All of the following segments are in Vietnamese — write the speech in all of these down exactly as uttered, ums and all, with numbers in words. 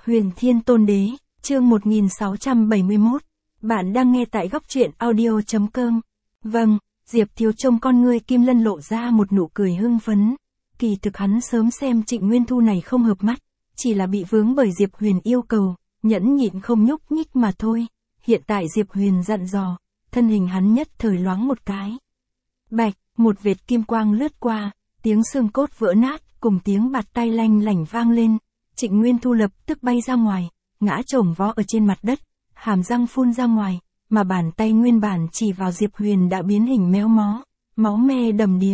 Huyền Thiên Tôn Đế, chương một nghìn sáu trăm bảy mươi mốt. Bạn đang nghe tại góc truyện audio.com. Vâng, Diệp Thiếu trông con ngươi Kim Lân lộ ra một nụ cười hưng phấn. Kỳ thực hắn sớm xem Trịnh Nguyên Thu này không hợp mắt, chỉ là bị vướng bởi Diệp Huyền yêu cầu, nhẫn nhịn không nhúc nhích mà thôi. Hiện tại Diệp Huyền dặn dò, thân hình hắn nhất thời loáng một cái. Bạch, một vệt kim quang lướt qua, tiếng xương cốt vỡ nát, cùng tiếng bạt tay lanh lảnh vang lên. Trịnh Nguyên Thu lập tức bay ra ngoài, ngã chồng vó ở trên mặt đất, hàm răng phun ra ngoài, mà bàn tay nguyên bản chỉ vào Diệp Huyền đã biến hình méo mó, máu me đầm đìa.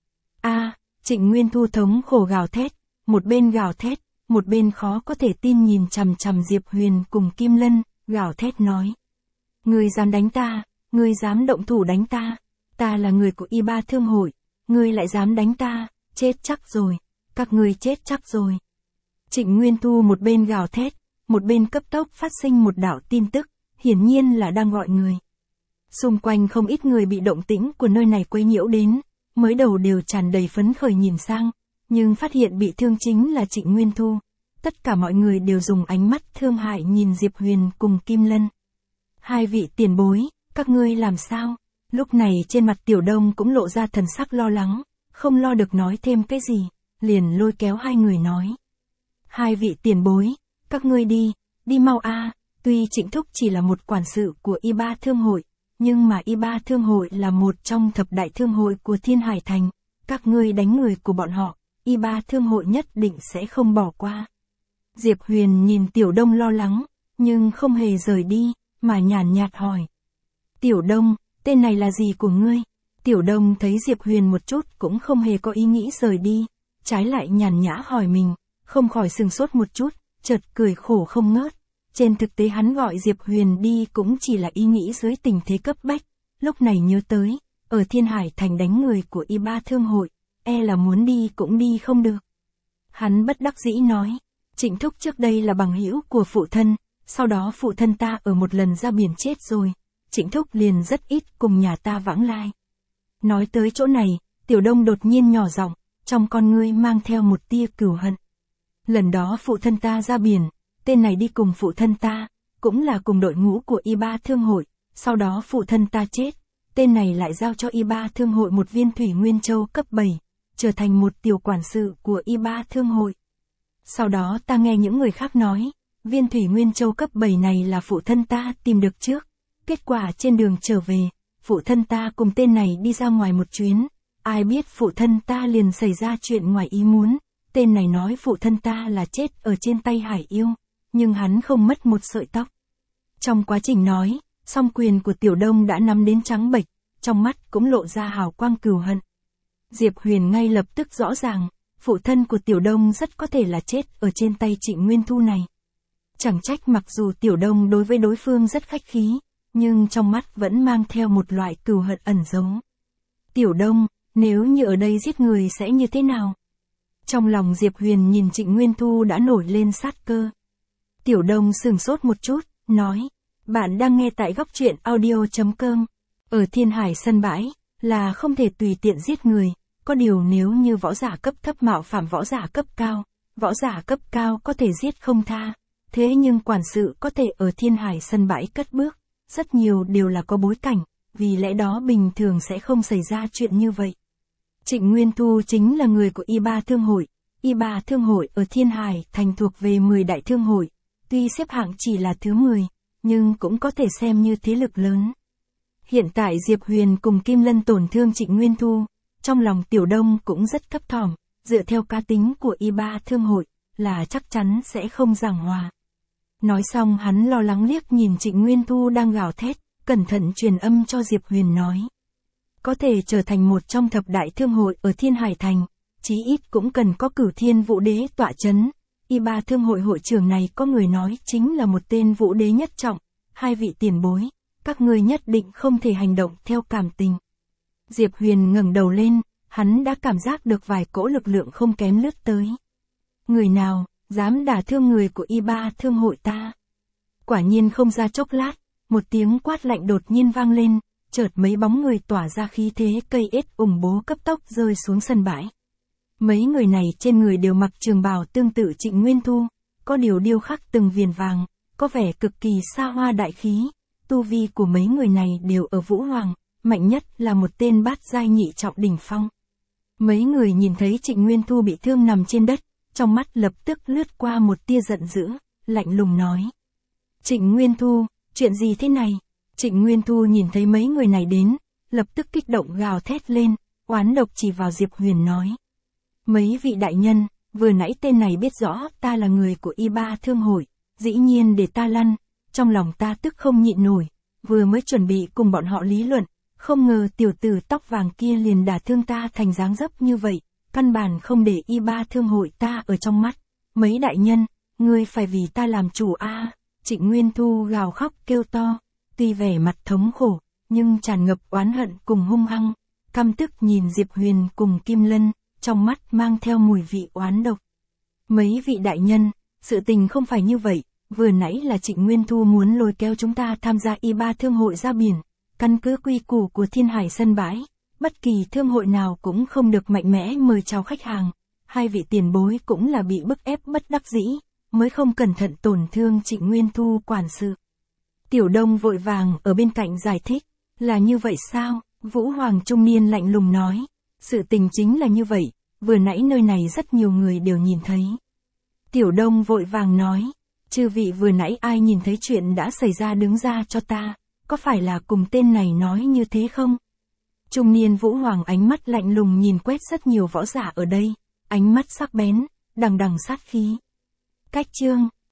A, Trịnh Nguyên Thu thống khổ gào thét, một bên gào thét, một bên khó có thể tin nhìn chằm chằm Diệp Huyền cùng Kim Lân, gào thét nói: "Ngươi dám đánh ta, ngươi dám động thủ đánh ta, ta là người của Y Ba Thương hội, ngươi lại dám đánh ta, chết chắc rồi, các ngươi chết chắc rồi." Trịnh Nguyên Thu một bên gào thét, một bên cấp tốc phát sinh một đạo tin tức, hiển nhiên là đang gọi người. Xung quanh không ít người bị động tĩnh của nơi này quấy nhiễu đến, mới đầu đều tràn đầy phấn khởi nhìn sang, nhưng phát hiện bị thương chính là Trịnh Nguyên Thu. Tất cả mọi người đều dùng ánh mắt thương hại nhìn Diệp Huyền cùng Kim Lân. "Hai vị tiền bối, các ngươi làm sao?" Lúc này trên mặt Tiểu Đông cũng lộ ra thần sắc lo lắng, không lo được nói thêm cái gì, liền lôi kéo hai người nói: "Hai vị tiền bối, các ngươi đi, đi mau a." Tuy Trịnh Thúc chỉ là một quản sự của Y Ba Thương hội, nhưng mà Y Ba Thương hội là một trong thập đại thương hội của Thiên Hải Thành, các ngươi đánh người của bọn họ, Y Ba Thương hội nhất định sẽ không bỏ qua. Diệp Huyền nhìn Tiểu Đông lo lắng, nhưng không hề rời đi, mà nhàn nhạt hỏi: "Tiểu Đông, tên này là gì của ngươi?" Tiểu Đông thấy Diệp Huyền một chút cũng không hề có ý nghĩ rời đi, trái lại nhàn nhã hỏi mình, không khỏi sừng sốt một chút, chợt cười khổ không ngớt. Trên thực tế hắn gọi Diệp Huyền đi cũng chỉ là ý nghĩ dưới tình thế cấp bách, lúc này nhớ tới, ở Thiên Hải Thành đánh người của Y Ba Thương hội, e là muốn đi cũng đi không được. Hắn bất đắc dĩ nói: "Trịnh Thúc trước đây là bằng hữu của phụ thân, sau đó phụ thân ta ở một lần ra biển chết rồi, Trịnh Thúc liền rất ít cùng nhà ta vãng lai." Nói tới chỗ này, Tiểu Đông đột nhiên nhỏ giọng, trong con ngươi mang theo một tia cừu hận. "Lần đó phụ thân ta ra biển, tên này đi cùng phụ thân ta, cũng là cùng đội ngũ của Y Ba Thương hội, sau đó phụ thân ta chết, tên này lại giao cho Y Ba Thương hội một viên thủy nguyên châu cấp bảy, trở thành một tiểu quản sự của Y Ba Thương hội. Sau đó ta nghe những người khác nói, viên thủy nguyên châu cấp bảy này là phụ thân ta tìm được trước, kết quả trên đường trở về, phụ thân ta cùng tên này đi ra ngoài một chuyến, ai biết phụ thân ta liền xảy ra chuyện ngoài ý muốn, tên này nói phụ thân ta là chết ở trên tay hải yêu, nhưng hắn không mất một sợi tóc." Trong quá trình nói, song quyền của Tiểu Đông đã nắm đến trắng bệch, trong mắt cũng lộ ra hào quang cừu hận. Diệp Huyền ngay lập tức rõ ràng, phụ thân của Tiểu Đông rất có thể là chết ở trên tay Trịnh Nguyên Thu này. Chẳng trách mặc dù Tiểu Đông đối với đối phương rất khách khí, nhưng trong mắt vẫn mang theo một loại cừu hận ẩn giấu. "Tiểu Đông, nếu như ở đây giết người sẽ như thế nào?" Trong lòng Diệp Huyền nhìn Trịnh Nguyên Thu đã nổi lên sát cơ. Tiểu Đông sửng sốt một chút, nói: "Bạn đang nghe tại góc truyện audio.com. Ở Thiên Hải sân bãi, là không thể tùy tiện giết người, có điều nếu như võ giả cấp thấp mạo phạm võ giả cấp cao, võ giả cấp cao có thể giết không tha, thế nhưng quản sự có thể ở Thiên Hải sân bãi cất bước, rất nhiều đều là có bối cảnh, vì lẽ đó bình thường sẽ không xảy ra chuyện như vậy. Trịnh Nguyên Thu chính là người của Y Ba Thương hội, Y Ba Thương hội ở Thiên Hải Thành thuộc về mười đại thương hội, tuy xếp hạng chỉ là thứ mười, nhưng cũng có thể xem như thế lực lớn. Hiện tại Diệp Huyền cùng Kim Lân tổn thương Trịnh Nguyên Thu, trong lòng Tiểu Đông cũng rất thấp thỏm, dựa theo cá tính của Y Ba Thương hội, là chắc chắn sẽ không giảng hòa. Nói xong hắn lo lắng liếc nhìn Trịnh Nguyên Thu đang gào thét, cẩn thận truyền âm cho Diệp Huyền nói: "Có thể trở thành một trong thập đại thương hội ở Thiên Hải Thành, chí ít cũng cần có Cửu Thiên Vũ Đế tọa chấn. Y Ba Thương hội hội trưởng này có người nói chính là một tên vũ đế nhất trọng, hai vị tiền bối, các ngươi nhất định không thể hành động theo cảm tình." Diệp Huyền ngẩng đầu lên, hắn đã cảm giác được vài cỗ lực lượng không kém lướt tới. "Người nào dám đả thương người của Y Ba Thương hội ta?" Quả nhiên không ra chốc lát, một tiếng quát lạnh đột nhiên vang lên, chợt mấy bóng người tỏa ra khí thế cây ết ủng bố cấp tốc rơi xuống sân bãi. Mấy người này trên người đều mặc trường bào tương tự Trịnh Nguyên Thu, có điều điêu khắc từng viền vàng, có vẻ cực kỳ xa hoa đại khí. Tu vi của mấy người này đều ở Vũ Hoàng, mạnh nhất là một tên bát giai nhị trọng đỉnh phong. Mấy người nhìn thấy Trịnh Nguyên Thu bị thương nằm trên đất, trong mắt lập tức lướt qua một tia giận dữ, lạnh lùng nói. Trịnh Nguyên Thu, chuyện gì thế này? Trịnh Nguyên Thu nhìn thấy mấy người này đến, lập tức kích động gào thét lên, oán độc chỉ vào Diệp Huyền nói. Mấy vị đại nhân, vừa nãy tên này biết rõ ta là người của y ba thương hội, dĩ nhiên để ta lăn, trong lòng ta tức không nhịn nổi, vừa mới chuẩn bị cùng bọn họ lý luận, không ngờ tiểu tử tóc vàng kia liền đả thương ta thành dáng dấp như vậy, căn bản không để y ba thương hội ta ở trong mắt. Mấy đại nhân, ngươi phải vì ta làm chủ a. À. Trịnh Nguyên Thu gào khóc kêu to, tuy vẻ mặt thống khổ, nhưng tràn ngập oán hận cùng hung hăng, căm tức nhìn Diệp Huyền cùng Kim Lân, trong mắt mang theo mùi vị oán độc. Mấy vị đại nhân, sự tình không phải như vậy, vừa nãy là Trịnh Nguyên Thu muốn lôi kéo chúng ta tham gia y ba thương hội ra biển, căn cứ quy củ của Thiên Hải sân bãi, bất kỳ thương hội nào cũng không được mạnh mẽ mời chào khách hàng, hai vị tiền bối cũng là bị bức ép bất đắc dĩ, mới không cẩn thận tổn thương Trịnh Nguyên Thu quản sự. Tiểu Đông vội vàng ở bên cạnh giải thích, là như vậy sao? Vũ Hoàng trung niên lạnh lùng nói, sự tình chính là như vậy, vừa nãy nơi này rất nhiều người đều nhìn thấy. Tiểu Đông vội vàng nói, chư vị vừa nãy ai nhìn thấy chuyện đã xảy ra đứng ra cho ta, có phải là cùng tên này nói như thế không? Trung niên Vũ Hoàng ánh mắt lạnh lùng nhìn quét rất nhiều võ giả ở đây, ánh mắt sắc bén, đằng đằng sát khí. Cách chương